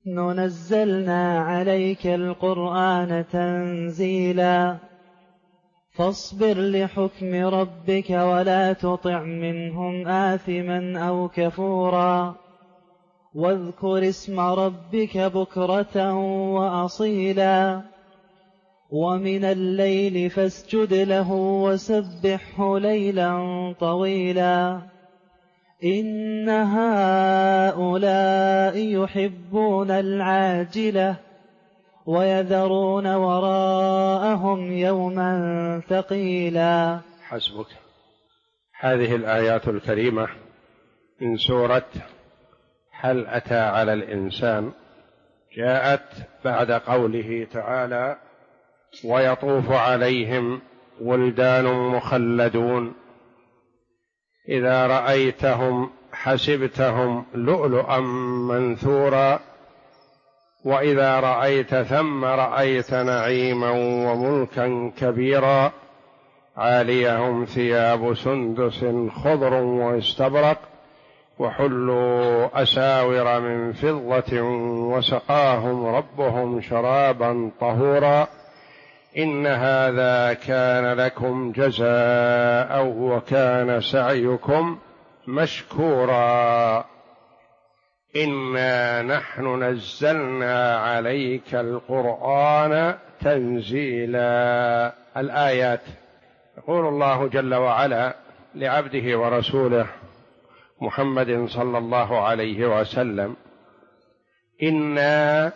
نزلنا عليك القرآن تنزيلا فاصبر لحكم ربك ولا تطع منهم آثما أو كفورا واذكر اسم ربك بكرة وأصيلا ومن الليل فاسجد له وسبحه ليلا طويلا إن هؤلاء يحبون العاجلة ويذرون وراءهم يوما ثقيلا. حسبك. هذه الآيات الكريمة من سورة هل أتى على الإنسان جاءت بعد قوله تعالى ويطوف عليهم ولدان مخلدون إذا رأيتهم حسبتهم لؤلؤا منثورا وإذا رأيت ثم رأيت نعيما وملكا كبيرا عاليهم ثياب سندس خضر واستبرق وحلوا أساور من فضة وسقاهم ربهم شرابا طهورا إن هذا كان لكم جزاء وكان سعيكم مشكورا إنا نحن نزلنا عليك القرآن تنزيلا. الآيات. يقول الله جل وعلا لعبده ورسوله محمد صلى الله عليه وسلم إنا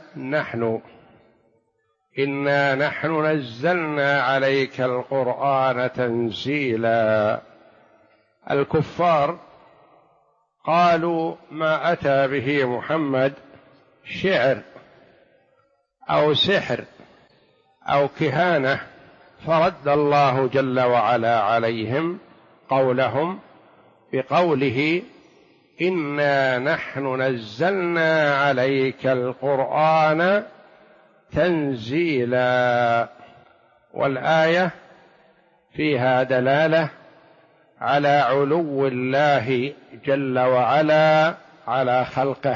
نحن نزلنا عليك القرآن تنزيلا. الكفار قالوا ما أتى به محمد شعر أو سحر أو كهانة، فرد الله جل وعلا عليهم قولهم بقوله إنا نحن نزلنا عليك القرآن تنزيلا. والآية فيها دلالة على علو الله جل وعلا على خلقه،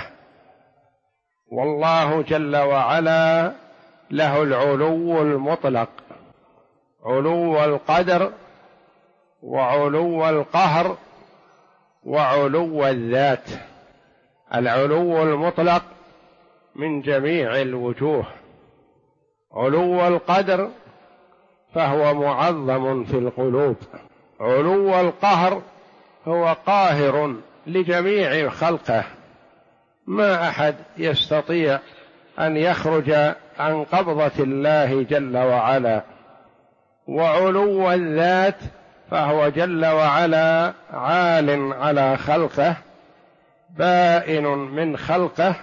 والله جل وعلا له العلو المطلق، علو القدر وعلو القهر وعلو الذات. العلو المطلق من جميع الوجوه، علو القدر فهو معظم في القلوب، علو القهر هو قاهر لجميع خلقه، ما أحد يستطيع أن يخرج عن قبضة الله جل وعلا. وعلو الذات فهو جل وعلا عال على خلقه بائن من خلقه.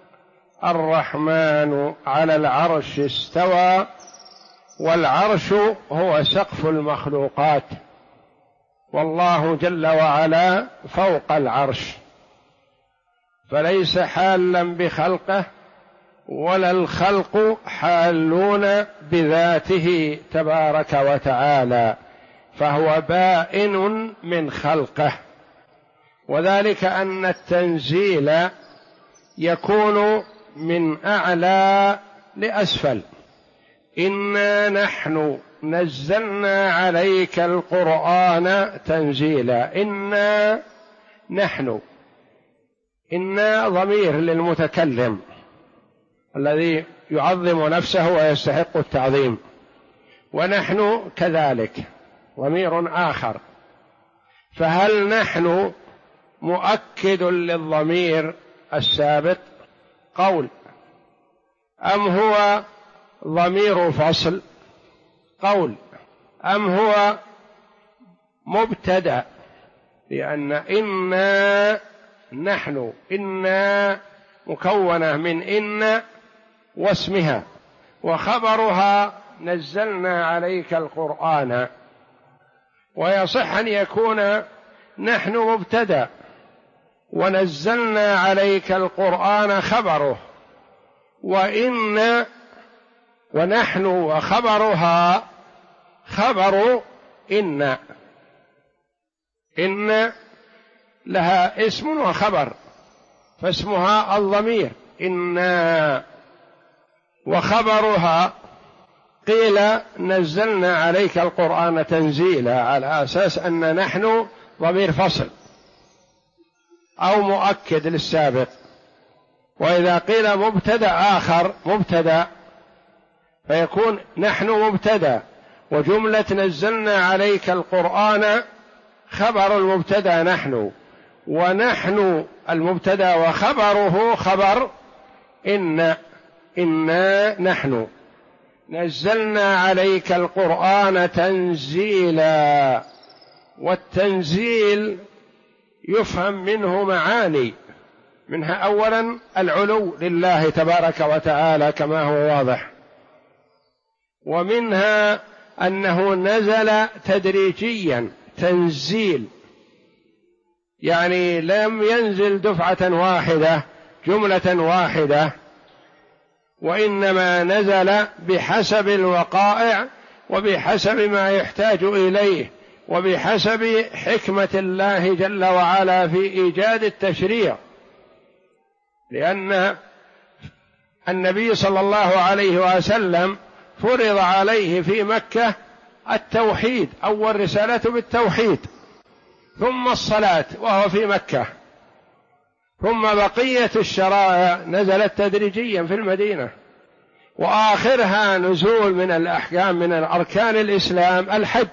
الرحمن على العرش استوى، والعرش هو سقف المخلوقات، والله جل وعلا فوق العرش، فليس حالا بخلقه ولا الخلق حالون بذاته تبارك وتعالى، فهو بائن من خلقه. وذلك أن التنزيل يكون من أعلى لأسفل. إنا نحن نزلنا عليك القرآن تنزيلا. إنا ضمير للمتكلم الذي يعظم نفسه ويستحق التعظيم، ونحن كذلك ضمير آخر. فهل نحن مؤكد للضمير السابق قول، أم هو ضمير فصل قول، أم هو مبتدأ؟ لأن إنا مكونة من إن واسمها، وخبرها نزلنا عليك القرآن، ويصح أن يكون نحن مبتدأ ونزلنا عليك القرآن خبره، ونحن وخبرها خبر إن لها اسم وخبر، فاسمها الضمير إنا، وخبرها قيل نزلنا عليك القرآن تنزيلا، على أساس أن نحن ضمير فصل أو مؤكد للسابق. وإذا قيل مبتدأ آخر مبتدأ فيكون نحن مبتدأ، وجملة نزلنا عليك القرآن خبر المبتدأ نحن، ونحن المبتدأ وخبره خبر إنا نحن نزلنا عليك القرآن تنزيلا. والتنزيل يفهم منه معاني، منها أولا العلو لله تبارك وتعالى كما هو واضح، ومنها أنه نزل تدريجيا تنزيل، يعني لم ينزل دفعة واحدة جملة واحدة، وإنما نزل بحسب الوقائع وبحسب ما يحتاج إليه وبحسب حكمة الله جل وعلا في إيجاد التشريع. لأن النبي صلى الله عليه وسلم فرض عليه في مكة التوحيد، أول رسالته بالتوحيد، ثم الصلاة وهو في مكة، ثم بقية الشرائع نزلت تدريجيا في المدينة، وآخرها نزول من الأحكام من أركان الإسلام الحج،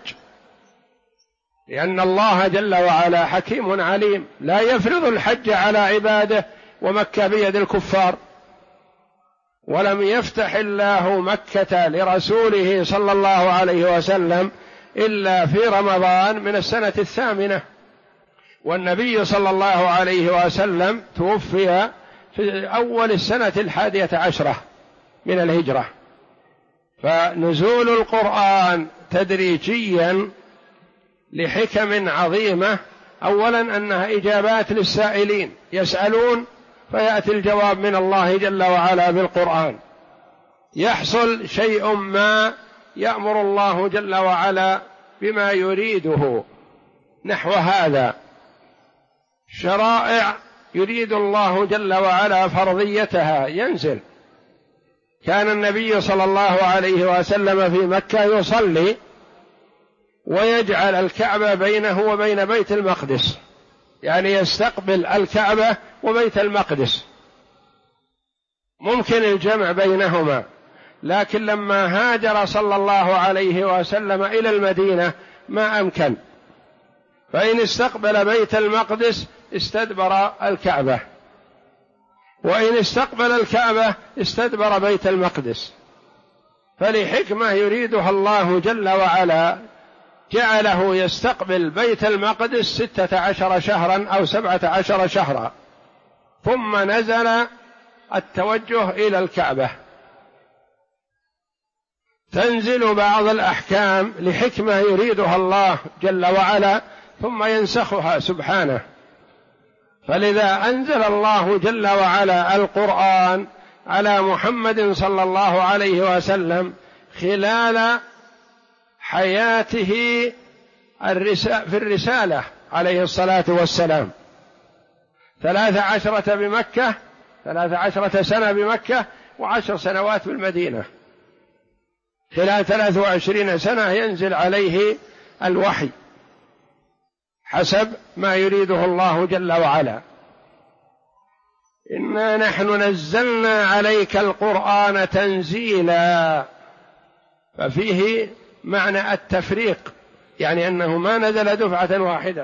لأن الله جل وعلا حكيم عليم لا يفرض الحج على عباده ومكة بيد الكفار. ولم يفتح الله مكة لرسوله صلى الله عليه وسلم إلا في رمضان من السنة 8، والنبي صلى الله عليه وسلم توفي في أول السنة 11 من الهجرة. فنزول القرآن تدريجيا لحكم عظيمة، أولا أنها إجابات للسائلين، يسألون فيأتي الجواب من الله جل وعلا بالقرآن، يحصل شيء ما يأمر الله جل وعلا بما يريده نحو هذا، شرائع يريد الله جل وعلا فرضيتها ينزل. كان النبي صلى الله عليه وسلم في مكة يصلي ويجعل الكعبة بينه وبين بيت المقدس، يعني يستقبل الكعبة وبيت المقدس، ممكن الجمع بينهما، لكن لما هاجر صلى الله عليه وسلم إلى المدينة ما أمكن، فإن استقبل بيت المقدس استدبر الكعبة، وإن استقبل الكعبة استدبر بيت المقدس. فلحكمة يريدها الله جل وعلا جعله يستقبل بيت المقدس 16 شهرا أو 17 شهرا، ثم نزل التوجه إلى الكعبة. تنزل بعض الأحكام لحكمة يريدها الله جل وعلا ثم ينسخها سبحانه. فلذا أنزل الله جل وعلا القرآن على محمد صلى الله عليه وسلم خلال حياته في الرسالة عليه الصلاة والسلام، 13 سنة بمكة و10 سنوات بالمدينة، خلال 23 سنة ينزل عليه الوحي حسب ما يريده الله جل وعلا. إنا نحن نزلنا عليك القرآن تنزيلا، ففيه معنى التفريق، يعني أنه ما نزل دفعة واحدة.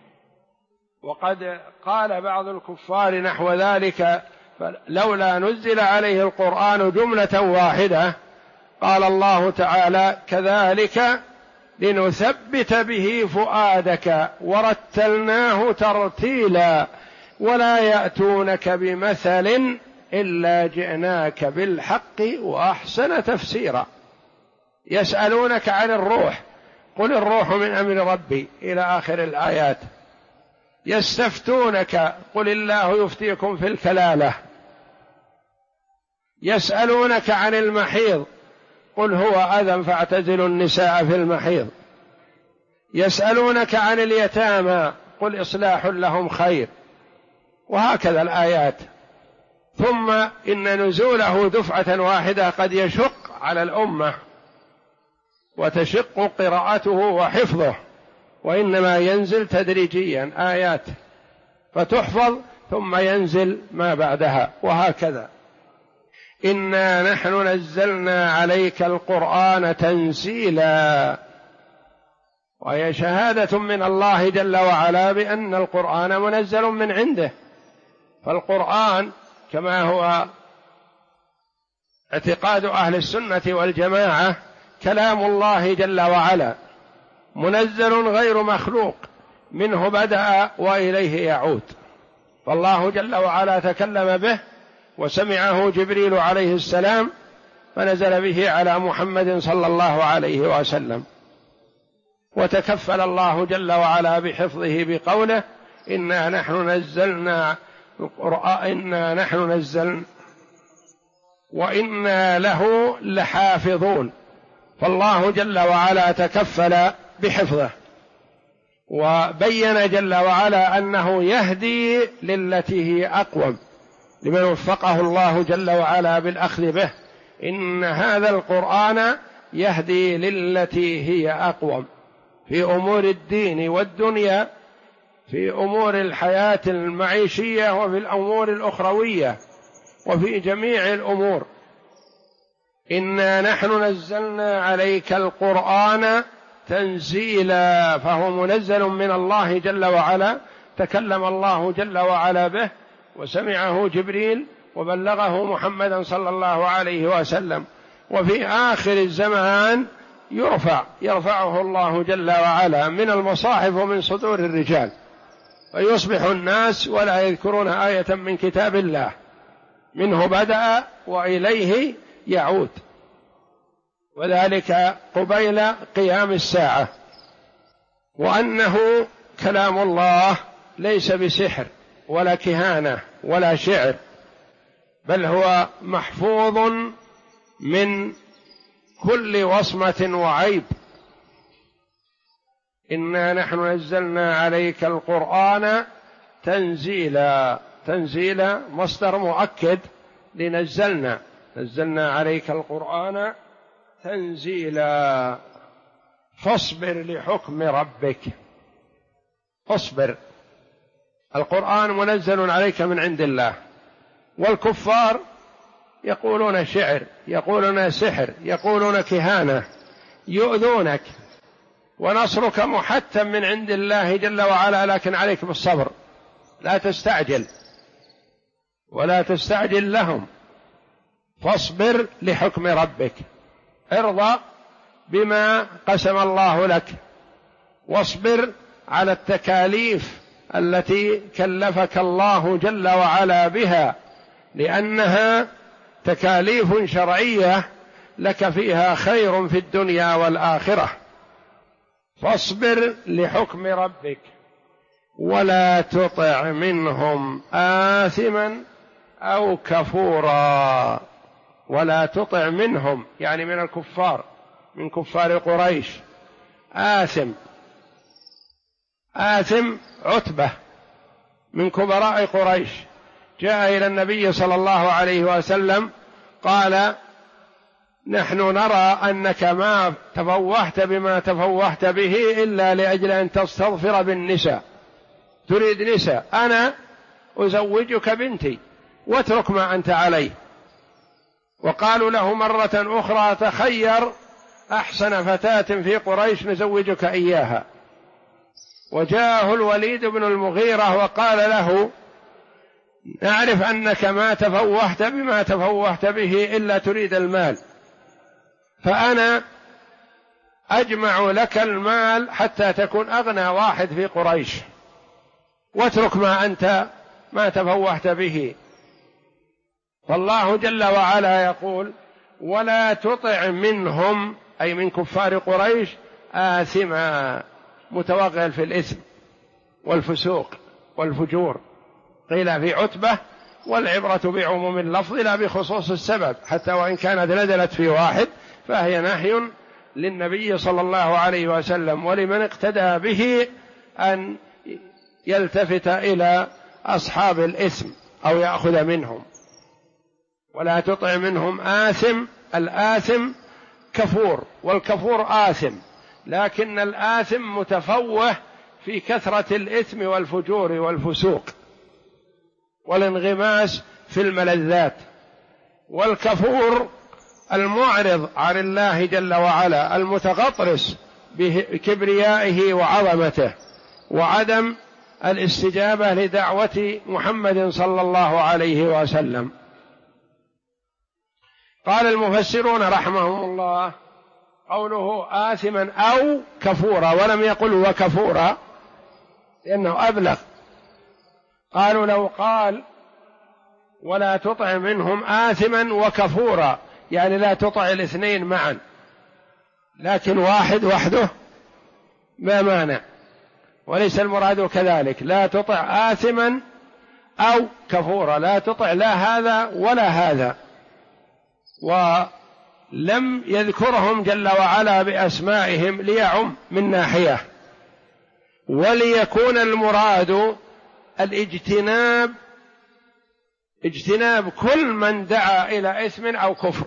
وقد قال بعض الكفار نحو ذلك، لولا نزل عليه القرآن جملة واحدة، قال الله تعالى كذلك لنثبت به فؤادك ورتلناه ترتيلا ولا يأتونك بمثل إلا جئناك بالحق وأحسن تفسيرا. يسألونك عن الروح، قل الروح من أمر ربي إلى آخر الآيات. يستفتونك، قل الله يفتيكم في الكلالة. يسألونك عن المحيض، قل هو أذى فاعتزلوا النساء في المحيض. يسألونك عن اليتامى، قل إصلاح لهم خير، وهكذا الآيات. ثم إن نزوله دفعة واحدة قد يشق على الأمة وتشق قراءته وحفظه، وإنما ينزل تدريجيا آيات فتحفظ ثم ينزل ما بعدها، وهكذا. إنا نحن نزلنا عليك القرآن تنزيلا، وهي شهادة من الله جل وعلا بأن القرآن منزل من عنده. فالقرآن كما هو اعتقاد أهل السنة والجماعة كلام الله جل وعلا منزل غير مخلوق، منه بدأ وإليه يعود. فالله جل وعلا تكلم به وسمعه جبريل عليه السلام فنزل به على محمد صلى الله عليه وسلم، وتكفل الله جل وعلا بحفظه بقوله إنا نحن نزلنا القرآن إنا نحن نزلنا وإنا له لحافظون. فالله جل وعلا تكفل بحفظه، وبين جل وعلا أنه يهدي للتي هي أقوم لمن وفقه الله جل وعلا بالأخذ به. إن هذا القرآن يهدي للتي هي أقوم في أمور الدين والدنيا، في أمور الحياة المعيشية وفي الأمور الأخروية وفي جميع الأمور. إنا نحن نزلنا عليك القرآن تنزيلا، فهو منزل من الله جل وعلا، تكلم الله جل وعلا به وسمعه جبريل وبلغه محمدا صلى الله عليه وسلم، وفي آخر الزمان يرفعه الله جل وعلا من المصاحف ومن صدور الرجال، فيصبح الناس ولا يذكرون آية من كتاب الله، منه بدأ وإليه يعود، وذلك قبيل قيام الساعة. وأنه كلام الله ليس بسحر ولا كهانة ولا شعر، بل هو محفوظ من كل وصمة وعيب. إنا نحن نزلنا عليك القرآن تنزيلا، تنزيلا مصدر مؤكد لنزلنا، نزلنا عليك القرآن تنزيلا. فاصبر لحكم ربك، اصبر. القرآن منزل عليك من عند الله، والكفار يقولون شعر، يقولون سحر، يقولون كهانة، يؤذونك، ونصرك محتم من عند الله جل وعلا، لكن عليك بالصبر، لا تستعجل ولا تستعجل لهم. فاصبر لحكم ربك، ارضى بما قسم الله لك، واصبر على التكاليف التي كلفك الله جل وعلا بها، لأنها تكاليف شرعية لك فيها خير في الدنيا والآخرة. فاصبر لحكم ربك ولا تطع منهم آثما أو كفورا. ولا تطع منهم يعني من الكفار، من كفار قريش. آثم عتبة من كبراء قريش جاء إلى النبي صلى الله عليه وسلم قال: نحن نرى أنك ما تفوهت بما تفوهت به إلا لأجل أن تستظفر بالنساء، تريد نساء، أنا أزوجك بنتي واترك ما أنت عليه. وقالوا له مرة أخرى: تخير أحسن فتاة في قريش نزوجك إياها. وجاءه الوليد بن المغيرة وقال له: نعرف أنك ما تفوهت بما تفوهت به إلا تريد المال، فأنا أجمع لك المال حتى تكون أغنى واحد في قريش، واترك ما تفوهت به. فالله جل وعلا يقول: ولا تطع منهم، أي من كفار قريش، آثما، متوغل في الإثم والفسوق والفجور. قيل في عتبة: والعبرة بعموم اللفظ لا بخصوص السبب، حتى وإن كانت نزلت في واحد فهي نهي للنبي صلى الله عليه وسلم ولمن اقتدى به أن يلتفت إلى أصحاب الإثم أو يأخذ منهم. ولا تطع منهم آثم. الآثم كفور، والكفور آثم، لكن الآثم متفوه في كثرة الإثم والفجور والفسوق والانغماس في الملذات، والكفور المعرض عن الله جل وعلا المتغطرس بكبريائه وعظمته وعدم الاستجابة لدعوة محمد صلى الله عليه وسلم. قال المفسرون رحمهم الله قوله آثما أو كفورا، ولم يقل وكفورا لأنه أبلغ. قالوا لو قال ولا تطع منهم آثما وكفورا يعني لا تطع الاثنين معا، لكن واحد وحده ما مانع، وليس المراد كذلك. لا تطع آثما أو كفورا، لا تطع لا هذا ولا هذا. ولم يذكرهم جل وعلا بأسمائهم ليعم من ناحية، وليكون المراد اجتناب كل من دعا إلى إثم أو كفر،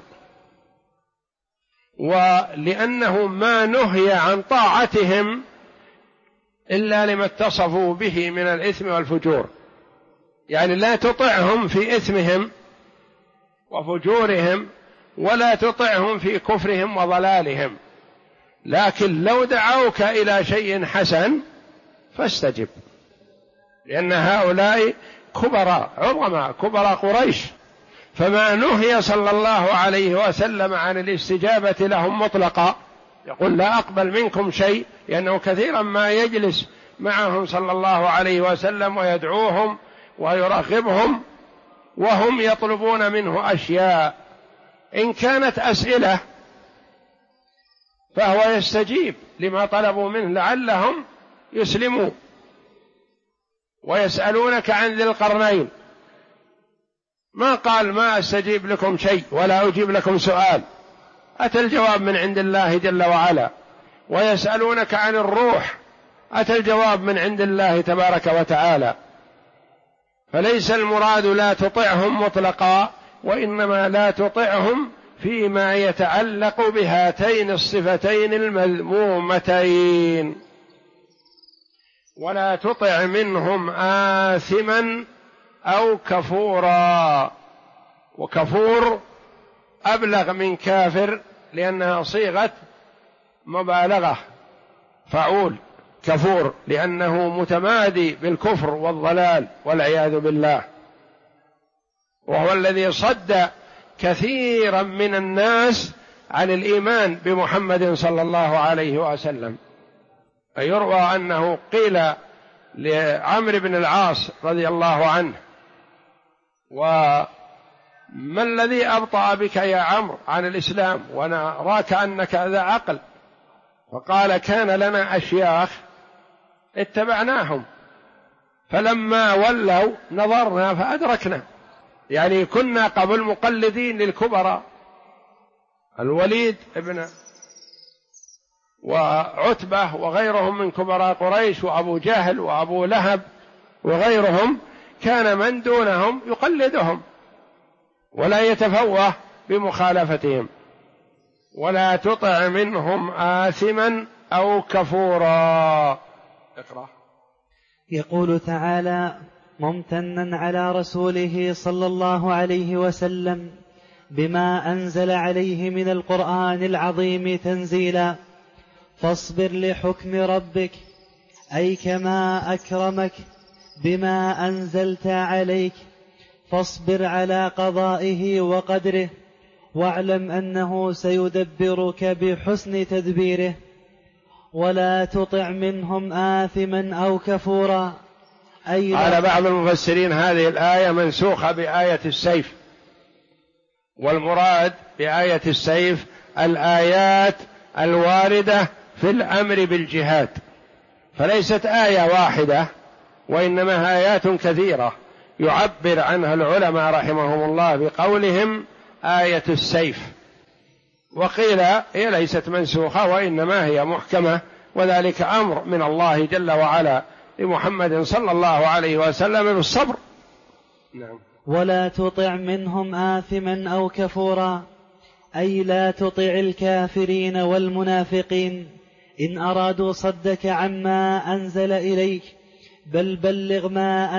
ولأنه ما نهي عن طاعتهم إلا لما اتصفوا به من الإثم والفجور، يعني لا تطعهم في إثمهم وفجورهم ولا تطعهم في كفرهم وضلالهم، لكن لو دعوك إلى شيء حسن فاستجب، لأن هؤلاء كبراء عظماء كبراء قريش، فما نهي صلى الله عليه وسلم عن الاستجابة لهم مطلقا، يقول لا أقبل منكم شيء، لأنه كثيرا ما يجلس معهم صلى الله عليه وسلم ويدعوهم ويرغبهم وهم يطلبون منه أشياء، إن كانت أسئلة فهو يستجيب لما طلبوا منه لعلهم يسلموا. ويسألونك عن ذي القرنين، ما قال ما أستجيب لكم شيء ولا أجيب لكم سؤال، أتى الجواب من عند الله جل وعلا. ويسألونك عن الروح، أتى الجواب من عند الله تبارك وتعالى. فليس المراد لا تطعهم مطلقا، وإنما لا تطعهم فيما يتعلق بهاتين الصفتين المذمومتين. ولا تطع منهم آثما أو كفورا، وكفور أبلغ من كافر لأنها صيغة مبالغة، فعول كفور، لأنه متمادي بالكفر والضلال والعياذ بالله، وهو الذي صد كثيرا من الناس عن الإيمان بمحمد صلى الله عليه وسلم. يروى أنه قيل لعمرو بن العاص رضي الله عنه: وما الذي أبطأ بك يا عمرو عن الإسلام ونراك أنك ذا عقل؟ فقال: كان لنا أشياخ اتبعناهم، فلما ولوا نظرنا فأدركنا، يعني كنا قبل مقلدين للكبراء، الوليد ابن وعتبة وغيرهم من كبراء قريش، وأبو جهل وأبو لهب وغيرهم، كان من دونهم يقلدهم ولا يتفوه بمخالفتهم. ولا تطع منهم آثما أو كفورا. اقرأ. يقول تعالى ممتنا على رسوله صلى الله عليه وسلم بما أنزل عليه من القرآن العظيم تنزيلا: فاصبر لحكم ربك، أي كما أكرمك بما أنزلت عليك، فاصبر على قضائه وقدره، واعلم أنه سيدبرك بحسن تدبيره. ولا تطع منهم آثما أو كفورا. قال بعض المفسرين هذه الآية منسوخة بآية السيف، والمراد بآية السيف الآيات الواردة في الأمر بالجهاد، فليست آية واحدة وإنما آيات كثيرة يعبر عنها العلماء رحمهم الله بقولهم آية السيف. وقيل هي ليست منسوخة وإنما هي محكمة، وذلك أمر من الله جل وعلا لمحمد صلى الله عليه وسلم بالصبر. نعم. ولا تطع منهم آثما أو كفورا، أي لا تطع الكافرين والمنافقين إن أرادوا صدك عما أنزل إليك، بل بلغ ما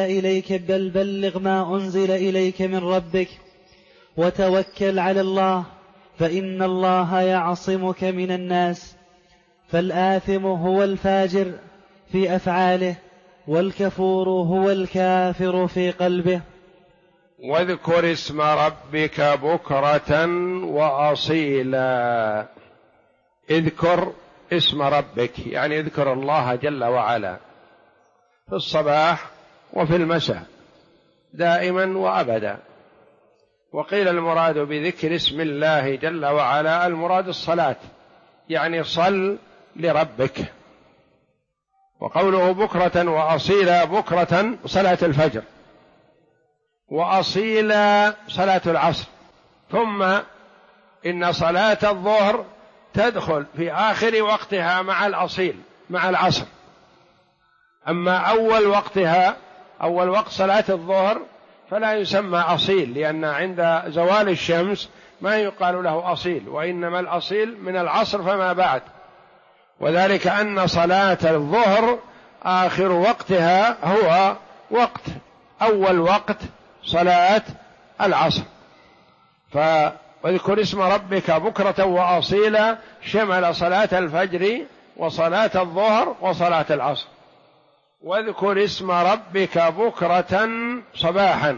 أنزل إليك من ربك، وتوكل على الله، فإن الله يعصمك من الناس. فالآثم هو الفاجر في أفعاله، والكفور هو الكافر في قلبه. واذكر اسم ربك بكرة وأصيلا. اذكر اسم ربك يعني اذكر الله جل وعلا في الصباح وفي المساء دائما وأبدا. وقيل المراد بذكر اسم الله جل وعلا المراد الصلاة، يعني صل لربك. وقوله بكرة وأصيلا، بكرة صلاة الفجر، وأصيلا صلاة العصر، ثم إن صلاة الظهر تدخل في آخر وقتها مع الأصيل مع العصر. أما أول وقتها أول وقت صلاة الظهر فلا يسمى أصيل، لأن عند زوال الشمس ما يقال له أصيل، وإنما الأصيل من العصر فما بعد، وذلك أن صلاة الظهر آخر وقتها هو وقت أول وقت صلاة العصر. واذكر اسم ربك بكرة وأصيلا شمل صلاة الفجر وصلاة الظهر وصلاة العصر. واذكر اسم ربك بكرة صباحا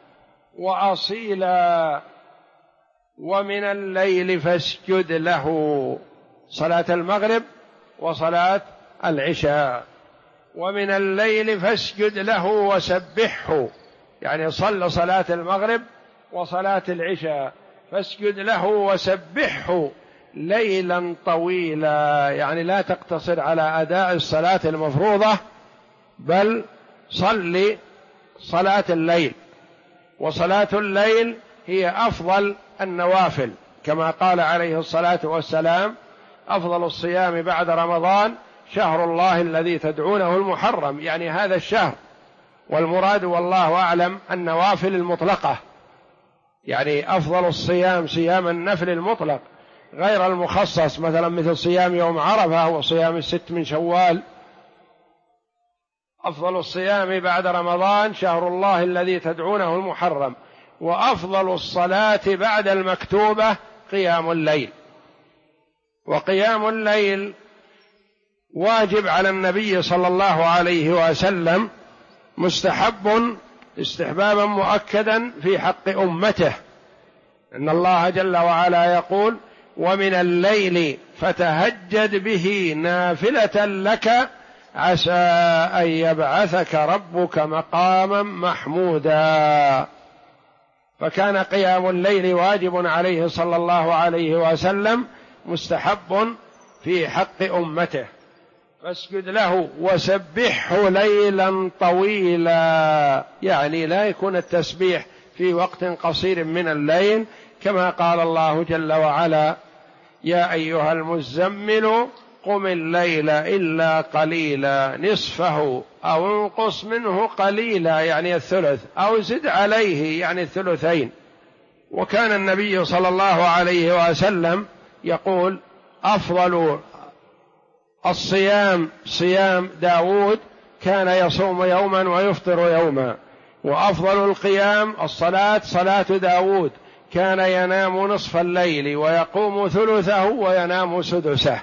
وأصيلا ومن الليل فاسجد له، صلاة المغرب وصلاة العشاء. ومن الليل فاسجد له وسبحه، يعني صل صلاة المغرب وصلاة العشاء، فاسجد له وسبحه ليلا طويلا، يعني لا تقتصر على أداء الصلاة المفروضة، بل صل صلاة الليل. وصلاة الليل هي أفضل النوافل، كما قال عليه الصلاة والسلام: أفضل الصيام بعد رمضان شهر الله الذي تدعونه المحرم، يعني هذا الشهر. والمراد والله أعلم النوافل المطلقة، يعني أفضل الصيام صيام النفل المطلق غير المخصص، مثلا مثل صيام يوم عرفة وصيام 6 من شوال. أفضل الصيام بعد رمضان شهر الله الذي تدعونه المحرم. وأفضل الصلاة بعد المكتوبة قيام الليل. وقيام الليل واجب على النبي صلى الله عليه وسلم، مستحب استحبابا مؤكدا في حق أمته، إن الله جل وعلا يقول: ومن الليل فتهجد به نافلة لك عسى أن يبعثك ربك مقاما محمودا. فكان قيام الليل واجب عليه صلى الله عليه وسلم، مستحب في حق أمته. فاسجد له وسبحه ليلا طويلا، يعني لا يكون التسبيح في وقت قصير من الليل، كما قال الله جل وعلا: يا أيها المزمل قم الليل إلا قليلا نصفه أو انقص منه قليلا، يعني الثلث، أو زد عليه يعني الثلثين. وكان النبي صلى الله عليه وسلم يقول: أفضل الصيام صيام داود، كان يصوم يوما ويفطر يوما. وأفضل القيام الصلاة صلاة داود، كان ينام نصف الليل ويقوم ثلثه وينام سدسه.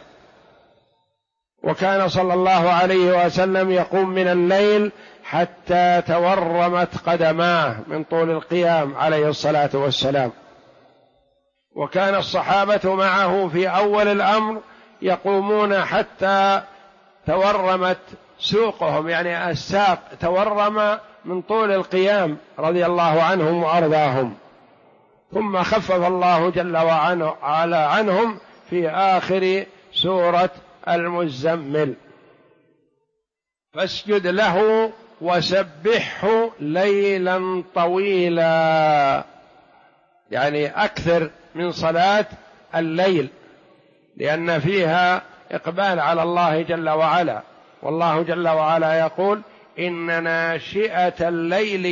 وكان صلى الله عليه وسلم يقوم من الليل حتى تورمت قدماه من طول القيام عليه الصلاة والسلام. وكان الصحابة معه في أول الأمر يقومون حتى تورمت سوقهم، يعني الساق تورم من طول القيام رضي الله عنهم وأرضاهم. ثم خفف الله جل وعلا عنهم في آخر سورة المزمل: فاسجد له وسبحه ليلا طويلا، يعني أكثر من صلاة الليل، لأن فيها إقبال على الله جل وعلا. والله جل وعلا يقول: إن ناشئة الليل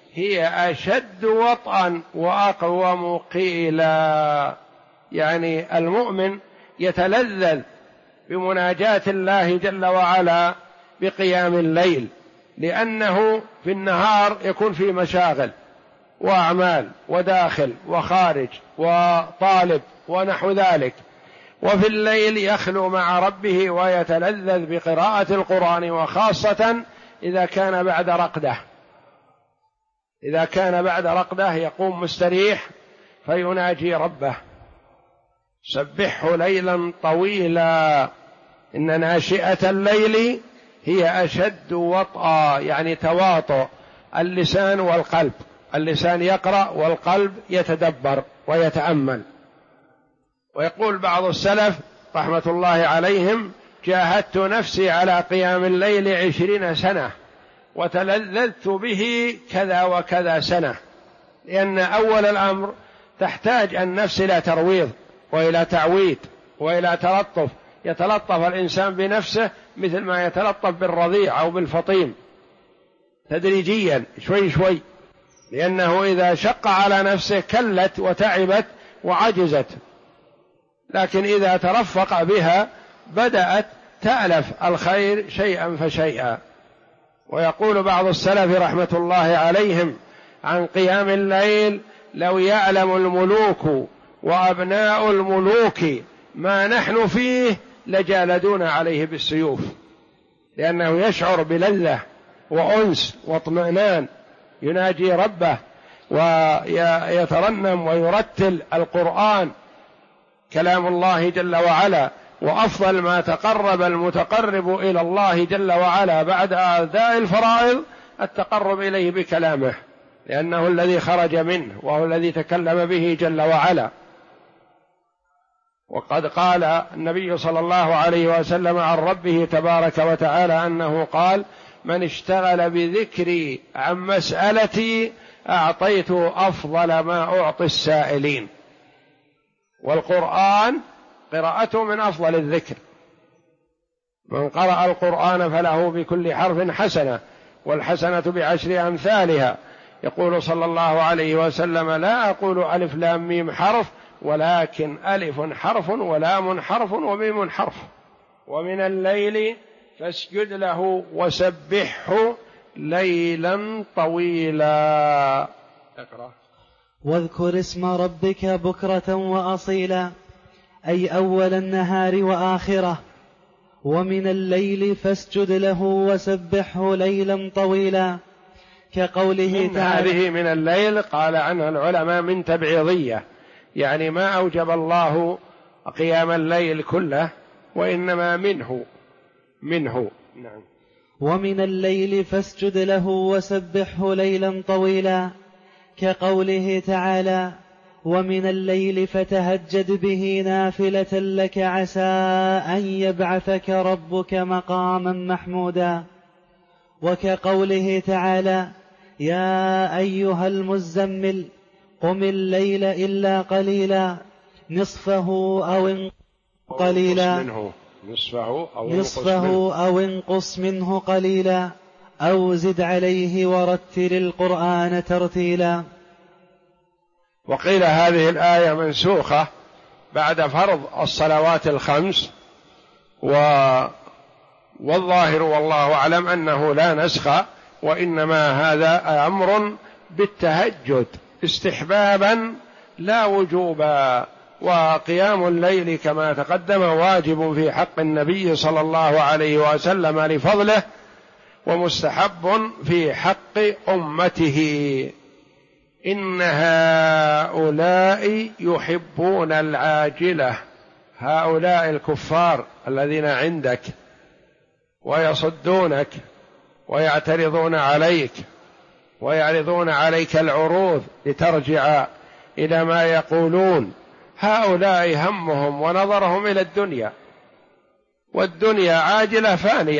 هي أشد وطئا وأقوم قيلا. يعني المؤمن يتلذذ بمناجاة الله جل وعلا بقيام الليل، لأنه في النهار يكون في مشاغل وأعمال وداخل وخارج وطالب ونحو ذلك، وفي الليل يخلو مع ربه ويتلذذ بقراءة القرآن، وخاصة إذا كان بعد رقدة. إذا كان بعد رقدة يقوم مستريح فيناجي ربه: سبحه ليلا طويلا إن ناشئة الليل هي أشد وطئا، يعني تواطؤ اللسان والقلب، اللسان يقرأ والقلب يتدبر ويتأمل. ويقول بعض السلف رحمة الله عليهم: جاهدت نفسي على قيام الليل 20 سنة وتلذذت به كذا وكذا سنة، لأن أول الأمر تحتاج النفس إلى ترويض وإلى تعويد وإلى تلطف، يتلطف الإنسان بنفسه مثل ما يتلطف بالرضيع أو بالفطيم تدريجيا شوي شوي، لأنه إذا شق على نفسه كلت وتعبت وعجزت، لكن إذا ترفق بها بدأت تألف الخير شيئا فشيئا. ويقول بعض السلف رحمة الله عليهم عن قيام الليل: لو يعلم الملوك وأبناء الملوك ما نحن فيه لجالدونا عليه بالسيوف، لأنه يشعر بلذة وأنس واطمئنان، يناجي ربه ويترنم ويرتل القرآن كلام الله جل وعلا. وأفضل ما تقرب المتقرب إلى الله جل وعلا بعد أداء الفرائض التقرب إليه بكلامه، لأنه الذي خرج منه وهو الذي تكلم به جل وعلا. وقد قال النبي صلى الله عليه وسلم عن ربه تبارك وتعالى أنه قال: من اشتغل بذكري عن مسألتي أعطيت أفضل ما أعطي السائلين. والقرآن قراءته من أفضل الذكر، من قرأ القرآن فله بكل حرف حسنة والحسنة ب10 أمثالها. يقول صلى الله عليه وسلم: لا أقول ألف لام ميم حرف، ولكن ألف حرف ولام حرف وميم حرف. ومن الليل فاسجد له وسبحه ليلا طويلا. اقرأ. واذكر اسم ربك بكرة وأصيلا، أي أول النهار وآخرة. ومن الليل فاسجد له وسبحه ليلا طويلا، كقوله تعالى. هذه من الليل قال عنها العلماء من تبعيضية، يعني ما أوجب الله قيام الليل كله، وإنما منه. نعم. ومن الليل فاسجد له وسبحه ليلا طويلا، كقوله تعالى: ومن الليل فتهجد به نافلة لك عسى أن يبعثك ربك مقاما محمودا. وكقوله تعالى: يا أيها المزمل قم الليل إلا قليلا نصفه أو قليلا نصفه أو انقص منه قليلا أو زد عليه ورتل القرآن ترتيلا. وقيل هذه الآية منسوخة بعد فرض الصلوات الخمس، والظاهر والله أعلم أنه لا نسخ، وإنما هذا أمر بالتهجد استحبابا لا وجوبا. وقيام الليل كما تقدم واجب في حق النبي صلى الله عليه وسلم لفضله، ومستحب في حق أمته. إن هؤلاء يحبون العاجلة، هؤلاء الكفار الذين عندك ويصدونك ويعترضون عليك ويعرضون عليك العروض لترجع إلى ما يقولون، هؤلاء همهم ونظرهم إلى الدنيا، والدنيا عاجلة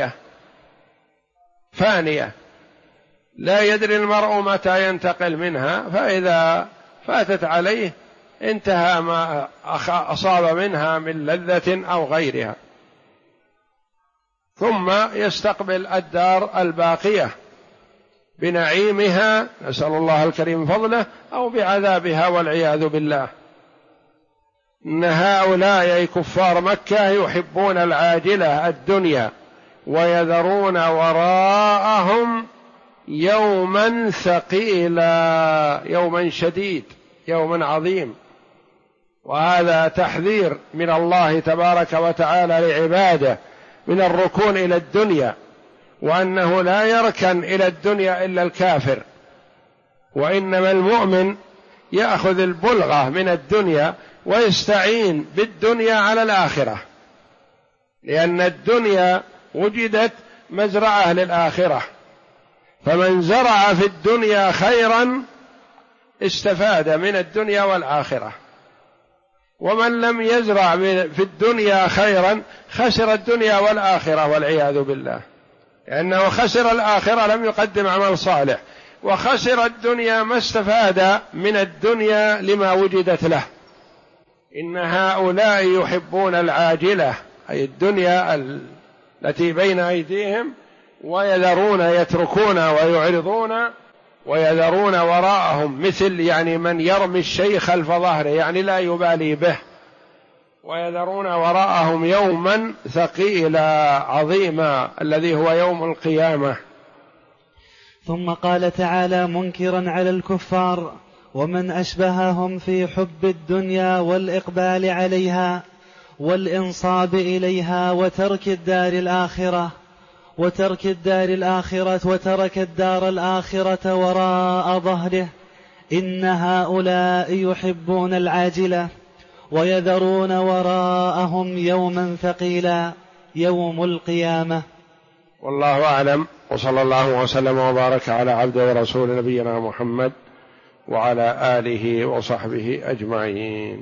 فانية لا يدري المرء متى ينتقل منها، فإذا فاتت عليه انتهى ما أصاب منها من لذة أو غيرها، ثم يستقبل الدار الباقية بنعيمها نسأل الله الكريم فضله أو بعذابها والعياذ بالله. إن هؤلاء كفار مكة يحبون العاجلة الدنيا ويذرون وراءهم يوما ثقيلا، يوما شديد، يوما عظيم. وهذا تحذير من الله تبارك وتعالى لعباده من الركون إلى الدنيا، وأنه لا يركن إلى الدنيا إلا الكافر، وإنما المؤمن يأخذ البلغة من الدنيا ويستعين بالدنيا على الآخرة، لأن الدنيا وجدت مزرعة للآخرة، فمن زرع في الدنيا خيرا استفاد من الدنيا والآخرة، ومن لم يزرع في الدنيا خيرا خسر الدنيا والآخرة والعياذ بالله، لأنه خسر الآخرة لم يقدم عمل صالح، وخسر الدنيا ما استفاد من الدنيا لما وجدت له. إن هؤلاء يحبون العاجلة أي الدنيا التي بين أيديهم، ويذرون يتركون ويعرضون ويذرون وراءهم، مثل يعني من يرمي الشيء خلف ظهره يعني لا يبالي به، ويذرون وراءهم يوما ثقيلا عظيما الذي هو يوم القيامة. ثم قال تعالى منكرا على الكفار ومن أشبههم في حب الدنيا والإقبال عليها والإنصاب إليها وترك الدار الآخرة وراء ظهره، إن هؤلاء يحبون العاجلة ويذرون وراءهم يوما ثقيلا يوم القيامة. والله أعلم، وصلى الله وسلم وبارك على عبده ورسول نبينا محمد وعلى آله وصحبه أجمعين.